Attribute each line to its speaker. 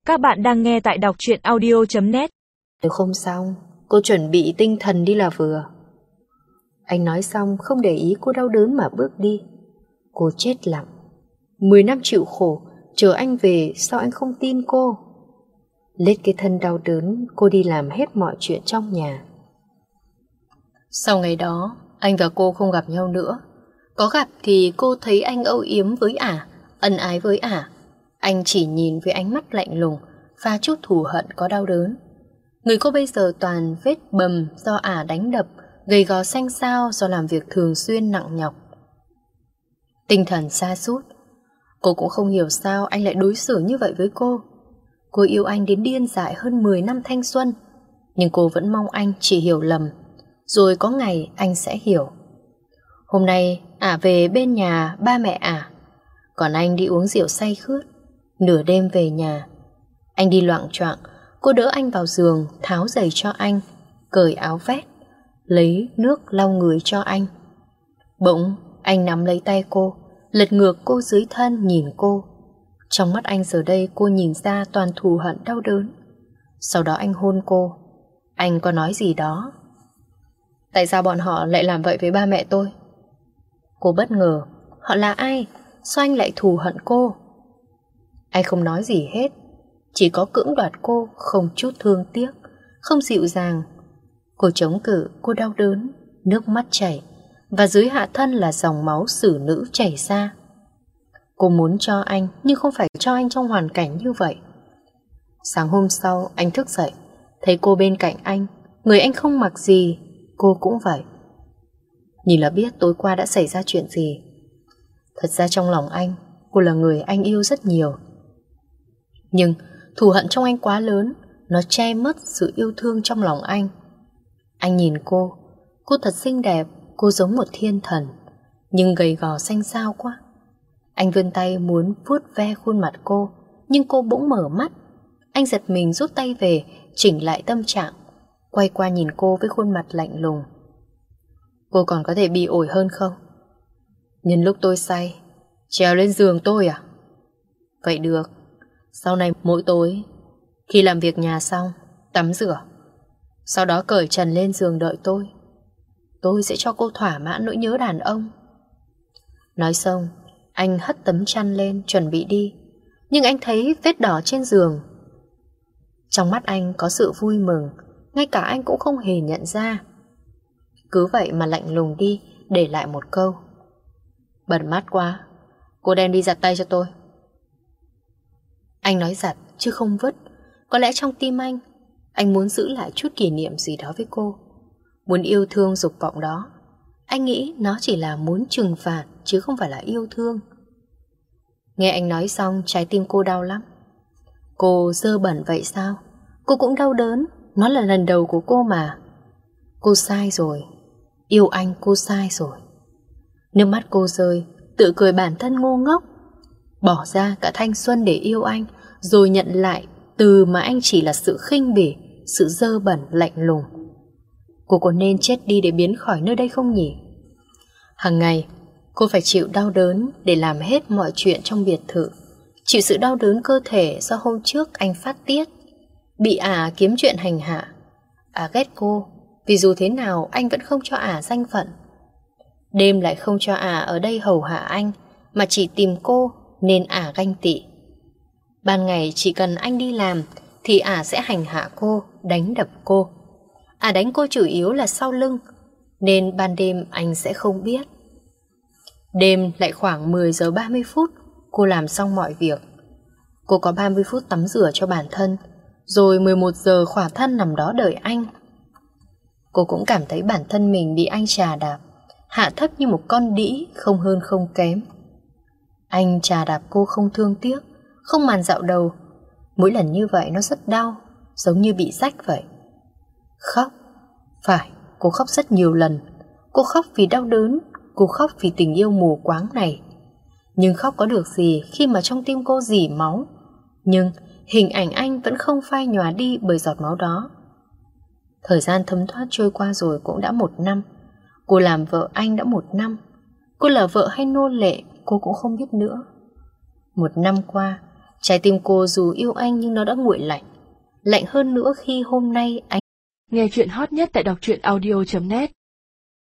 Speaker 1: Các bạn đang nghe tại đọc truyện audio.net.
Speaker 2: Nếu không xong, cô chuẩn bị tinh thần đi là vừa. Anh nói xong không để ý cô đau đớn mà bước đi. Cô chết lặng. 10 năm chịu khổ, chờ anh về sao anh không tin cô? Lết cái thân đau đớn, cô đi làm hết mọi chuyện trong nhà. Sau ngày đó, anh và cô không gặp nhau nữa. Có gặp thì cô thấy anh âu yếm với ả, ân ái với ả. Anh chỉ nhìn với ánh mắt lạnh lùng và chút thù hận có đau đớn. Người cô bây giờ toàn vết bầm do ả đánh đập, gầy gò xanh xao do làm việc thường xuyên nặng nhọc. Tinh thần sa sút. Cô cũng không hiểu sao anh lại đối xử như vậy với cô. Cô yêu anh đến điên dại hơn 10 năm thanh xuân, nhưng cô vẫn mong anh chỉ hiểu lầm. Rồi có ngày anh sẽ hiểu. Hôm nay ả về bên nhà ba mẹ ả, còn anh đi uống rượu say khướt. Nửa đêm về nhà, anh đi loạng choạng. Cô đỡ anh vào giường, tháo giày cho anh, cởi áo vest, lấy nước lau người cho anh. Bỗng anh nắm lấy tay cô, lật ngược cô dưới thân nhìn cô. Trong mắt anh giờ đây cô nhìn ra toàn thù hận đau đớn. Sau đó anh hôn cô. Anh có nói gì đó. Tại sao bọn họ lại làm vậy với ba mẹ tôi? Cô bất ngờ. Họ là ai? Sao anh lại thù hận cô? Anh không nói gì hết, chỉ có cưỡng đoạt cô, không chút thương tiếc, không dịu dàng. Cô chống cự, cô đau đớn, nước mắt chảy, và dưới hạ thân là dòng máu xử nữ chảy ra. Cô muốn cho anh, nhưng không phải cho anh trong hoàn cảnh như vậy. Sáng hôm sau, anh thức dậy, thấy cô bên cạnh anh, người anh không mặc gì, cô cũng vậy. Nhìn là biết tối qua đã xảy ra chuyện gì. Thật ra trong lòng anh, cô là người anh yêu rất nhiều. Nhưng thù hận trong anh quá lớn, nó che mất sự yêu thương trong lòng anh. Anh nhìn cô thật xinh đẹp, cô giống một thiên thần, nhưng gầy gò xanh xao quá. Anh vươn tay muốn vuốt ve khuôn mặt cô, nhưng cô bỗng mở mắt. Anh giật mình rút tay về, chỉnh lại tâm trạng, quay qua nhìn cô với khuôn mặt lạnh lùng. Cô còn có thể bị ổi hơn không? Nhân lúc tôi say, trèo lên giường tôi à? Vậy được. Sau này mỗi tối, khi làm việc nhà xong, tắm rửa, sau đó cởi trần lên giường đợi tôi. Tôi sẽ cho cô thỏa mãn nỗi nhớ đàn ông. Nói xong, anh hất tấm chăn lên chuẩn bị đi, nhưng anh thấy vết đỏ trên giường. Trong mắt anh có sự vui mừng, ngay cả anh cũng không hề nhận ra. Cứ vậy mà lạnh lùng đi, để lại một câu: bẩn mắt quá, cô đem đi giặt tay cho tôi. Anh nói giặt chứ không vứt. Có lẽ trong tim anh muốn giữ lại chút kỷ niệm gì đó với cô, muốn yêu thương dục vọng đó. Anh nghĩ nó chỉ là muốn trừng phạt, chứ không phải là yêu thương. Nghe anh nói xong, trái tim cô đau lắm. Cô dơ bẩn vậy sao? Cô cũng đau đớn, nó là lần đầu của cô mà. Cô sai rồi, yêu anh cô sai rồi. Nước mắt cô rơi, tự cười bản thân ngu ngốc. Bỏ ra cả thanh xuân để yêu anh, rồi nhận lại từ mà anh chỉ là sự khinh bỉ, sự dơ bẩn lạnh lùng. Cô có nên chết đi để biến khỏi nơi đây không nhỉ? Hàng ngày cô phải chịu đau đớn để làm hết mọi chuyện trong biệt thự. Chịu sự đau đớn cơ thể do hôm trước anh phát tiết, bị ả kiếm chuyện hành hạ. Ả ghét cô vì dù thế nào anh vẫn không cho ả danh phận. Đêm lại không cho ả ở đây hầu hạ anh, mà chỉ tìm cô, nên ả ganh tị. Ban ngày chỉ cần anh đi làm thì ả sẽ hành hạ cô, đánh đập cô. Ả đánh cô chủ yếu là sau lưng, nên ban đêm anh sẽ không biết. Đêm lại khoảng 10 giờ 30 phút, cô làm xong mọi việc. Cô có 30 phút tắm rửa cho bản thân, rồi 11 giờ khỏa thân nằm đó đợi anh. Cô cũng cảm thấy bản thân mình bị anh chà đạp, hạ thấp như một con đĩ, không hơn không kém. Anh chà đạp cô không thương tiếc, không màn dạo đầu. Mỗi lần như vậy nó rất đau, giống như bị rách vậy. Khóc. Phải, cô khóc rất nhiều lần. Cô khóc vì đau đớn, cô khóc vì tình yêu mù quáng này. Nhưng khóc có được gì khi mà trong tim cô rỉ máu. Nhưng hình ảnh anh vẫn không phai nhòa đi bởi giọt máu đó. Thời gian thấm thoát trôi qua rồi cũng đã 1 năm. Cô làm vợ anh đã 1 năm. Cô là vợ hay nô lệ cô cũng không biết nữa. 1 năm qua, Trái tim cô dù yêu anh nhưng nó đã nguội lạnh. Lạnh hơn nữa khi hôm nay anh...
Speaker 1: Nghe chuyện hot nhất tại đọc truyện audio.net